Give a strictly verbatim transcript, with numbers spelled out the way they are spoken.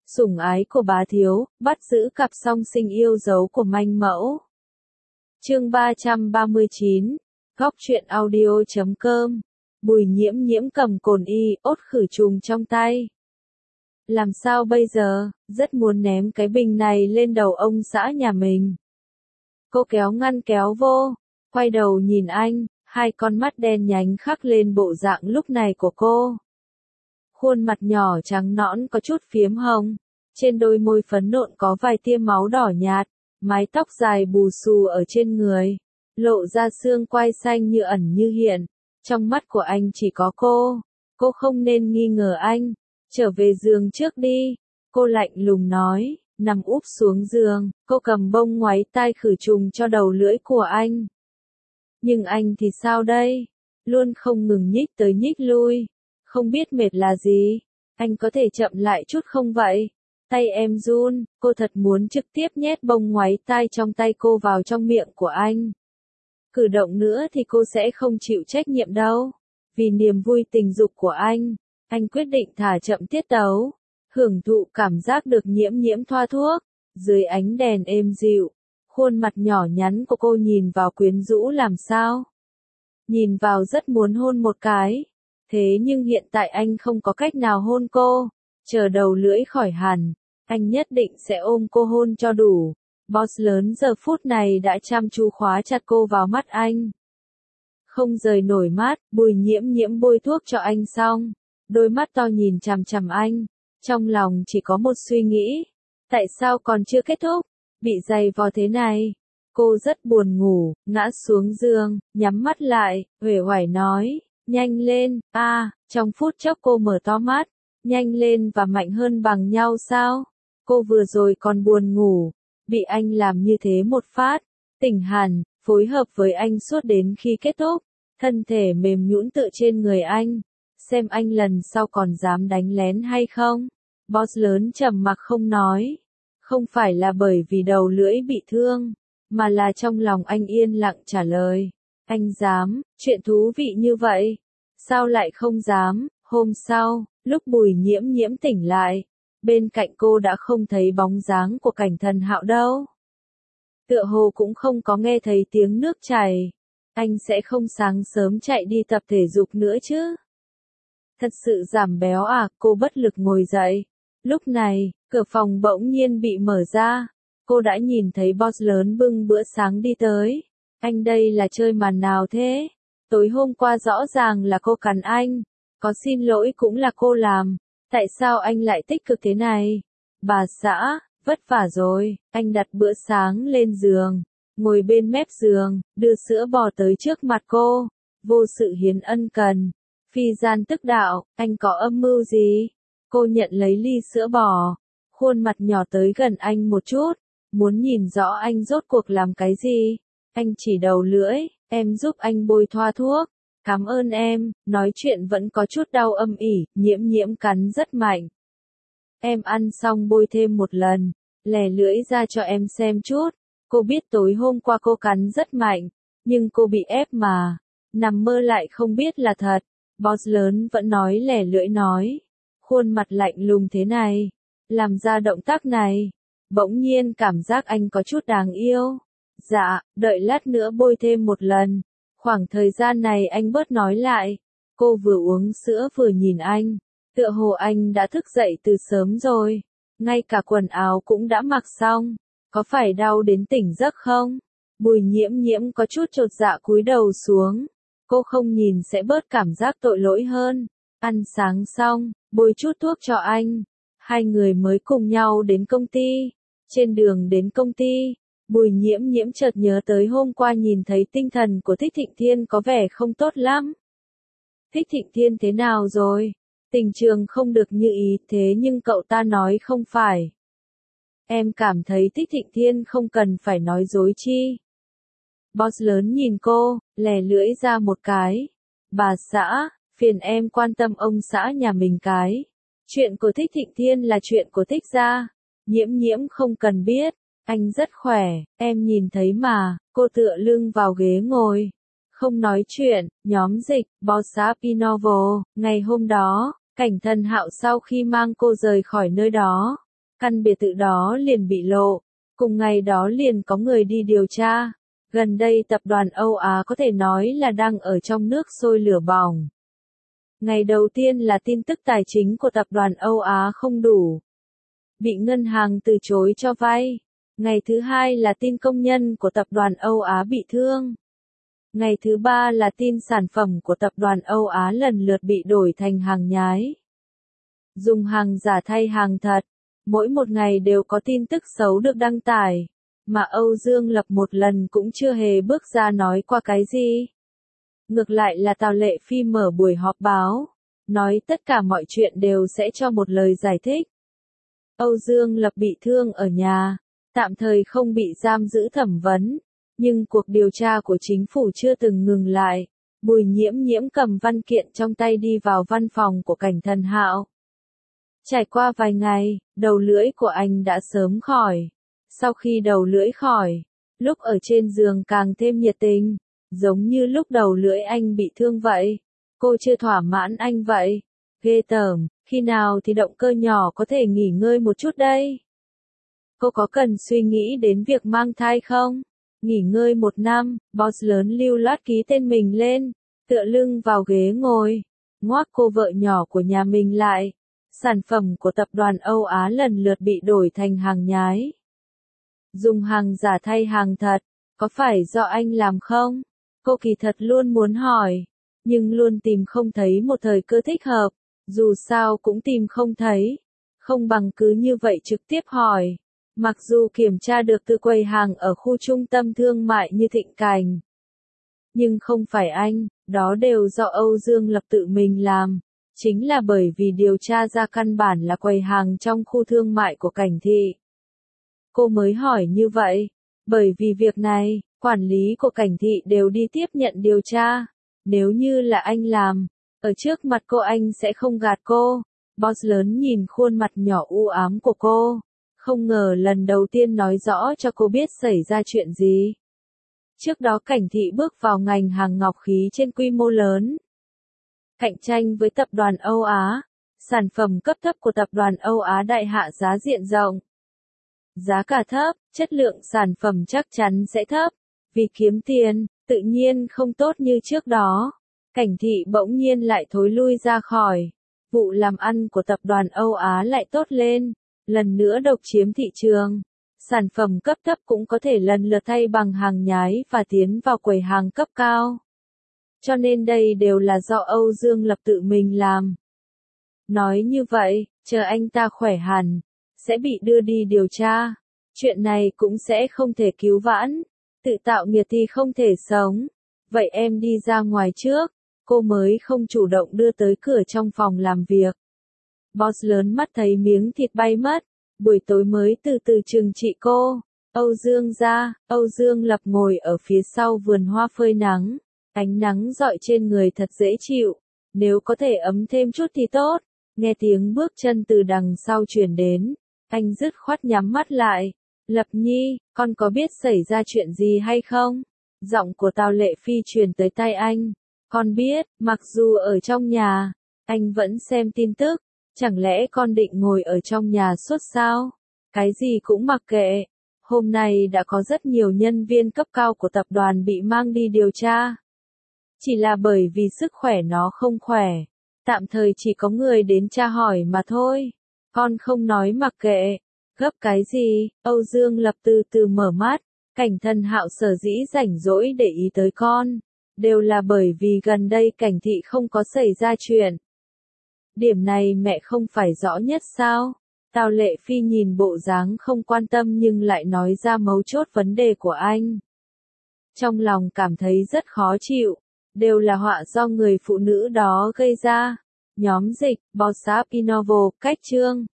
Sủng ái của bá thiếu, bắt giữ cặp song sinh yêu dấu của manh mẫu. Chương ba trăm ba mươi chín, góc truyện audio chấm com. Bùi Nhiễm Nhiễm cầm cồn y, ốt khử trùng trong tay. Làm sao bây giờ, rất muốn ném cái bình này lên đầu ông xã nhà mình. Cô kéo ngăn kéo vô, quay đầu nhìn anh, hai con mắt đen nhánh khắc lên bộ dạng lúc này của cô. Khuôn mặt nhỏ trắng nõn có chút phiếm hồng, trên đôi môi phấn nộn có vài tia máu đỏ nhạt, mái tóc dài bù xù ở trên người, lộ ra xương quai xanh như ẩn như hiện. Trong mắt của anh chỉ có cô, cô không nên nghi ngờ anh, trở về giường trước đi, cô lạnh lùng nói, nằm úp xuống giường, cô cầm bông ngoáy tai khử trùng cho đầu lưỡi của anh. Nhưng anh thì sao đây? Luôn không ngừng nhích tới nhích lui, không biết mệt là gì, anh có thể chậm lại chút không vậy? Tay em run, cô thật muốn trực tiếp nhét bông ngoáy tai trong tay cô vào trong miệng của anh. Cử động nữa thì cô sẽ không chịu trách nhiệm đâu. Vì niềm vui tình dục của anh, anh quyết định thả chậm tiết tấu, hưởng thụ cảm giác được Nhiễm Nhiễm thoa thuốc. Dưới ánh đèn êm dịu, khuôn mặt nhỏ nhắn của cô nhìn vào quyến rũ làm sao. Nhìn vào rất muốn hôn một cái. Thế nhưng hiện tại anh không có cách nào hôn cô. Chờ đầu lưỡi khỏi hẳn, anh nhất định sẽ ôm cô hôn cho đủ. Boss lớn giờ phút này đã chăm chú khóa chặt cô vào mắt anh. Không rời nổi mắt, Bùi Nhiễm Nhiễm bôi thuốc cho anh xong. Đôi mắt to nhìn chằm chằm anh. Trong lòng chỉ có một suy nghĩ. Tại sao còn chưa kết thúc? Bị giày vò thế này. Cô rất buồn ngủ, ngã xuống giường, nhắm mắt lại, uể oải nói. Nhanh lên, a à, trong phút chốc cô mở to mắt. Nhanh lên và mạnh hơn bằng nhau sao? Cô vừa rồi còn buồn ngủ. Bị anh làm như thế một phát, tỉnh hẳn, phối hợp với anh suốt đến khi kết thúc, thân thể mềm nhũn tựa trên người anh, xem anh lần sau còn dám đánh lén hay không. Boss lớn trầm mặc không nói, không phải là bởi vì đầu lưỡi bị thương, mà là trong lòng anh yên lặng trả lời, anh dám, chuyện thú vị như vậy, sao lại không dám. Hôm sau, lúc Bùi Nhiễm Nhiễm tỉnh lại, bên cạnh cô đã không thấy bóng dáng của Cảnh Thần Hạo đâu. Tựa hồ cũng không có nghe thấy tiếng nước chảy. Anh sẽ không sáng sớm chạy đi tập thể dục nữa chứ? Thật sự giảm béo à? Cô bất lực ngồi dậy. Lúc này, cửa phòng bỗng nhiên bị mở ra. Cô đã nhìn thấy boss lớn bưng bữa sáng đi tới. Anh đây là chơi màn nào thế? Tối hôm qua rõ ràng là cô cắn anh. Có xin lỗi cũng là cô làm. Tại sao anh lại tích cực thế này? Bà xã, vất vả rồi. Anh đặt bữa sáng lên giường, ngồi bên mép giường, đưa sữa bò tới trước mặt cô. Vô sự hiến ân cần. Phi gian tức đạo, anh có âm mưu gì? Cô nhận lấy ly sữa bò, khuôn mặt nhỏ tới gần anh một chút, muốn nhìn rõ anh rốt cuộc làm cái gì. Anh chỉ đầu lưỡi, em giúp anh bôi thoa thuốc. Cảm ơn em, nói chuyện vẫn có chút đau âm ỉ, Nhiễm Nhiễm cắn rất mạnh. Em ăn xong bôi thêm một lần, lè lưỡi ra cho em xem chút. Cô biết tối hôm qua cô cắn rất mạnh, nhưng cô bị ép mà, nằm mơ lại không biết là thật. Boss lớn vẫn nói lè lưỡi nói, khuôn mặt lạnh lùng thế này, làm ra động tác này, bỗng nhiên cảm giác anh có chút đáng yêu. Dạ, đợi lát nữa bôi thêm một lần. Khoảng thời gian này anh bớt nói lại. Cô vừa uống sữa vừa nhìn anh. Tựa hồ anh đã thức dậy từ sớm rồi. Ngay cả quần áo cũng đã mặc xong. Có phải đau đến tỉnh giấc không? Bùi Nhiễm Nhiễm có chút chột dạ cúi đầu xuống. Cô không nhìn sẽ bớt cảm giác tội lỗi hơn. Ăn sáng xong, bôi chút thuốc cho anh. Hai người mới cùng nhau đến công ty. Trên đường đến công ty, Bùi Nhiễm Nhiễm chợt nhớ tới hôm qua nhìn thấy tinh thần của Thích Thịnh Thiên có vẻ không tốt lắm. Thích Thịnh Thiên thế nào rồi? Tình trường không được như ý thế nhưng cậu ta nói không phải. Em cảm thấy Thích Thịnh Thiên không cần phải nói dối chi. Boss lớn nhìn cô, lè lưỡi ra một cái. Bà xã, phiền em quan tâm ông xã nhà mình cái. Chuyện của Thích Thịnh Thiên là chuyện của Thích gia. Nhiễm Nhiễm không cần biết. Anh rất khỏe, em nhìn thấy mà. Cô tựa lưng vào ghế ngồi. Không nói chuyện, nhóm dịch, Boss Novel. Ngày hôm đó, Cảnh Thần Hạo sau khi mang cô rời khỏi nơi đó, căn biệt thự đó liền bị lộ, cùng ngày đó liền có người đi điều tra. Gần đây tập đoàn Âu Á có thể nói là đang ở trong nước sôi lửa bỏng. Ngày đầu tiên là tin tức tài chính của tập đoàn Âu Á không đủ, bị ngân hàng từ chối cho vay. Ngày thứ hai là tin công nhân của tập đoàn Âu Á bị thương. Ngày thứ ba là tin sản phẩm của tập đoàn Âu Á lần lượt bị đổi thành hàng nhái. Dùng hàng giả thay hàng thật, mỗi một ngày đều có tin tức xấu được đăng tải, mà Âu Dương Lập một lần cũng chưa hề bước ra nói qua cái gì. Ngược lại là Tào Lệ Phi mở buổi họp báo, nói tất cả mọi chuyện đều sẽ cho một lời giải thích. Âu Dương Lập bị thương ở nhà, tạm thời không bị giam giữ thẩm vấn, nhưng cuộc điều tra của chính phủ chưa từng ngừng lại. Bùi Nhiễm Nhiễm cầm văn kiện trong tay đi vào văn phòng của Cảnh Thần Hạo. Trải qua vài ngày, đầu lưỡi của anh đã sớm khỏi. Sau khi đầu lưỡi khỏi, lúc ở trên giường càng thêm nhiệt tình, giống như lúc đầu lưỡi anh bị thương vậy. Cô chưa thỏa mãn anh vậy. Ghê tởm, khi nào thì động cơ nhỏ có thể nghỉ ngơi một chút đây? Cô có cần suy nghĩ đến việc mang thai không? Nghỉ ngơi một năm, boss lớn lưu loát ký tên mình lên, tựa lưng vào ghế ngồi, ngoác cô vợ nhỏ của nhà mình lại. Sản phẩm của tập đoàn Âu Á lần lượt bị đổi thành hàng nhái. Dùng hàng giả thay hàng thật, có phải do anh làm không? Cô kỳ thật luôn muốn hỏi, nhưng luôn tìm không thấy một thời cơ thích hợp, dù sao cũng tìm không thấy. Không bằng cứ như vậy trực tiếp hỏi. Mặc dù kiểm tra được từ quầy hàng ở khu trung tâm thương mại như Thịnh Cảnh, nhưng không phải anh, đó đều do Âu Dương Lập tự mình làm. Chính là bởi vì điều tra ra căn bản là quầy hàng trong khu thương mại của Cảnh Thị. Cô mới hỏi như vậy, bởi vì việc này, quản lý của Cảnh Thị đều đi tiếp nhận điều tra. Nếu như là anh làm, ở trước mặt cô anh sẽ không gạt cô. Boss lớn nhìn khuôn mặt nhỏ u ám của cô, không ngờ lần đầu tiên nói rõ cho cô biết xảy ra chuyện gì. Trước đó Cảnh Thị bước vào ngành hàng ngọc khí trên quy mô lớn, cạnh tranh với tập đoàn Âu Á, sản phẩm cấp thấp của tập đoàn Âu Á đại hạ giá diện rộng. Giá cả thấp, chất lượng sản phẩm chắc chắn sẽ thấp, vì kiếm tiền, tự nhiên không tốt như trước đó. Cảnh Thị bỗng nhiên lại thối lui ra khỏi. Vụ làm ăn của tập đoàn Âu Á lại tốt lên, lần nữa độc chiếm thị trường. Sản phẩm cấp thấp cũng có thể lần lượt thay bằng hàng nhái và tiến vào quầy hàng cấp cao. Cho nên đây đều là do Âu Dương Lập tự mình làm. Nói như vậy, chờ anh ta khỏe hẳn, sẽ bị đưa đi điều tra. Chuyện này cũng sẽ không thể cứu vãn. Tự tạo nghiệt thì không thể sống. Vậy em đi ra ngoài trước. Cô mới không chủ động đưa tới cửa trong phòng làm việc. Boss lớn mắt thấy miếng thịt bay mất. Buổi tối mới từ từ trừng trị cô. Âu Dương ra, Âu Dương Lập ngồi ở phía sau vườn hoa phơi nắng. Ánh nắng rọi trên người thật dễ chịu. Nếu có thể ấm thêm chút thì tốt. Nghe tiếng bước chân từ đằng sau truyền đến. Anh dứt khoát nhắm mắt lại. Lập Nhi, con có biết xảy ra chuyện gì hay không? Giọng của Tào Lệ Phi truyền tới tai anh. Con biết, mặc dù ở trong nhà, anh vẫn xem tin tức. Chẳng lẽ con định ngồi ở trong nhà suốt sao? Cái gì cũng mặc kệ. Hôm nay đã có rất nhiều nhân viên cấp cao của tập đoàn bị mang đi điều tra. Chỉ là bởi vì sức khỏe nó không khỏe. Tạm thời chỉ có người đến tra hỏi mà thôi. Con không nói mặc kệ. Gấp cái gì? Âu Dương Lập từ từ mở mắt. Cảnh Thần Hạo sở dĩ rảnh rỗi để ý tới con. Đều là bởi vì gần đây Cảnh Thị không có xảy ra chuyện. Điểm này mẹ không phải rõ nhất sao? Tào Lệ Phi nhìn bộ dáng không quan tâm nhưng lại nói ra mấu chốt vấn đề của anh. Trong lòng cảm thấy rất khó chịu. Đều là họa do người phụ nữ đó gây ra. Nhóm dịch, Bossap Innovo, cách chương.